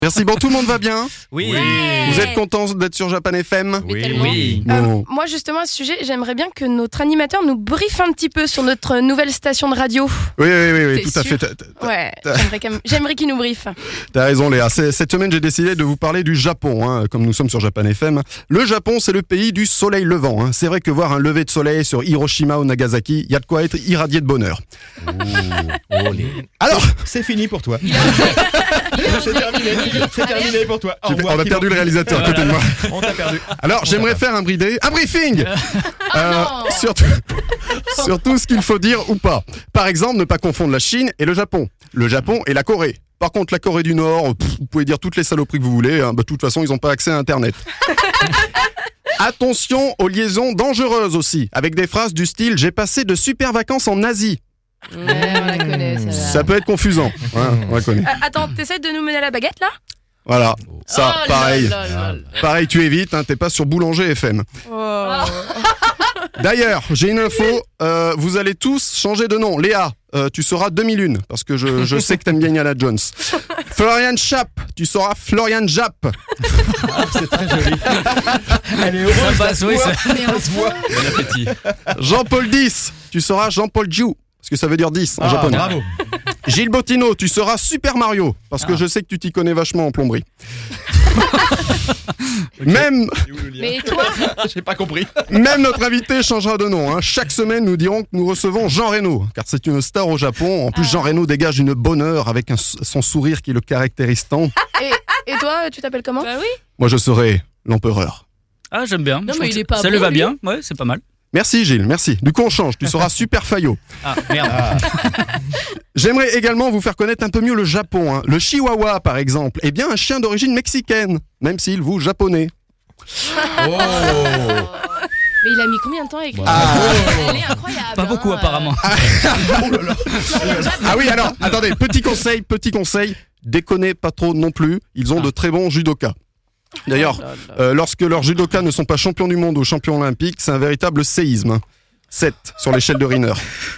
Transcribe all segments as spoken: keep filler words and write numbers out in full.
Merci, bon, tout le monde va bien? Oui. Vous êtes contents d'être sur Japan F M? Oui. oui. Euh, Bon. moi justement à ce sujet, j'aimerais bien que notre animateur nous briefe un petit peu sur notre nouvelle station de radio. Oui, oui, oui, oui, T'es tout à sûr? fait. T'as- t'as- Ouais, j'aimerais, quand même- j'aimerais qu'il nous briefe. T'as raison, Léa. C'est- Cette semaine, j'ai décidé de vous parler du Japon, hein, comme nous sommes sur Japan F M. Le Japon, c'est le pays du soleil levant. Hein. C'est vrai que voir un lever de soleil sur Hiroshima ou Nagasaki, il y a de quoi être irradié de bonheur. Alors, C'est fini pour toi. C'est terminé. C'est terminé pour toi. Au j'ai- revoir, on a perdu le réalisateur à côté de moi. On t'a perdu. Alors, j'aimerais faire un bridé, un briefing euh, non. sur, tout, sur tout ce qu'il faut dire ou pas. Par exemple, ne pas confondre la Chine et le Japon. Le Japon et la Corée. Par contre, la Corée du Nord, pff, vous pouvez dire toutes les saloperies que vous voulez. Hein, bah, de toute façon, ils n'ont pas accès à Internet. Attention aux liaisons dangereuses aussi, avec des phrases du style « J'ai passé de super vacances en Asie Ouais, on la connaît, ». celle-là. Ça peut être confusant. Hein, on la connaît. Euh, attends, t'essaies de nous mener à la baguette là? Voilà, ça, Oh là pareil. là là là. Pareil, tu évites, hein, t'es pas sur Boulanger F M. Oh. D'ailleurs, j'ai une info, euh, vous allez tous changer de nom. Léa, euh, tu seras deux mille un, parce que je, je sais que t'aimes bien Indiana Jones. Florian Chap, tu seras Florian Jap. C'est très joli. Elle est heureuse. Ça passe, oui, ça- Ça se voit. Bon appétit. Jean-Paul dix, tu seras Jean-Paul Jiu, parce que ça veut dire dix en Ah, japonais. bravo. Gilles Bottino, tu seras Super Mario, parce que Ah. je sais que tu t'y connais vachement en plomberie. Même, Mais toi, J'ai pas compris. même notre invité changera de nom. Hein. Chaque semaine, nous dirons que nous recevons Jean Reno, car c'est une star au Japon. En plus, Jean Reno dégage une bonheur avec un- son sourire qui le caractérise tant. et, et toi, tu t'appelles comment? Bah oui. Moi, je serai l'empereur. Ah, j'aime bien. Non, Je mais trouve il que est pas Ça bon, lui va lui. bien. Ouais, c'est pas mal. Merci Gilles, merci. Du coup, on change. Tu seras Super Fayot. Ah, merde. J'aimerais également vous faire connaître un peu mieux le Japon. Hein. Le Chihuahua, par exemple, est bien un chien d'origine mexicaine, même s'il vous japonais. Oh. Mais il a mis combien de temps avec Ah. Elle est incroyable. Pas beaucoup, hein, apparemment. Ah oui, alors, attendez, petit conseil, petit conseil, déconnez pas trop non plus, ils ont de très bons judokas. D'ailleurs, euh, lorsque leurs judokas ne sont pas champions du monde ou champions olympiques, c'est un véritable séisme. sept sur l'échelle de Riner.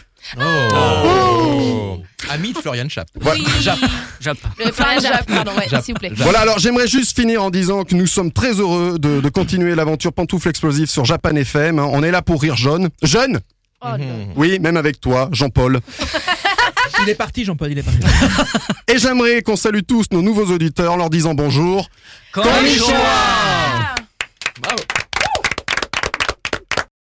Oh. Ami de Florian Chap. Voilà. Jap. Jap. Euh, Florian Jap, pardon, ouais, Jap. s'il vous plaît. Voilà, alors j'aimerais juste finir en disant que nous sommes très heureux de, de continuer l'aventure Pantoufle Explosive sur Japan F M. hein. On est là pour rire jaune. Jeune? Oh là là. Oui, même avec toi, Jean-Paul. Il est parti, Jean-Paul, il est parti. Et j'aimerais qu'on salue tous nos nouveaux auditeurs en leur disant bonjour. Konnichiwa.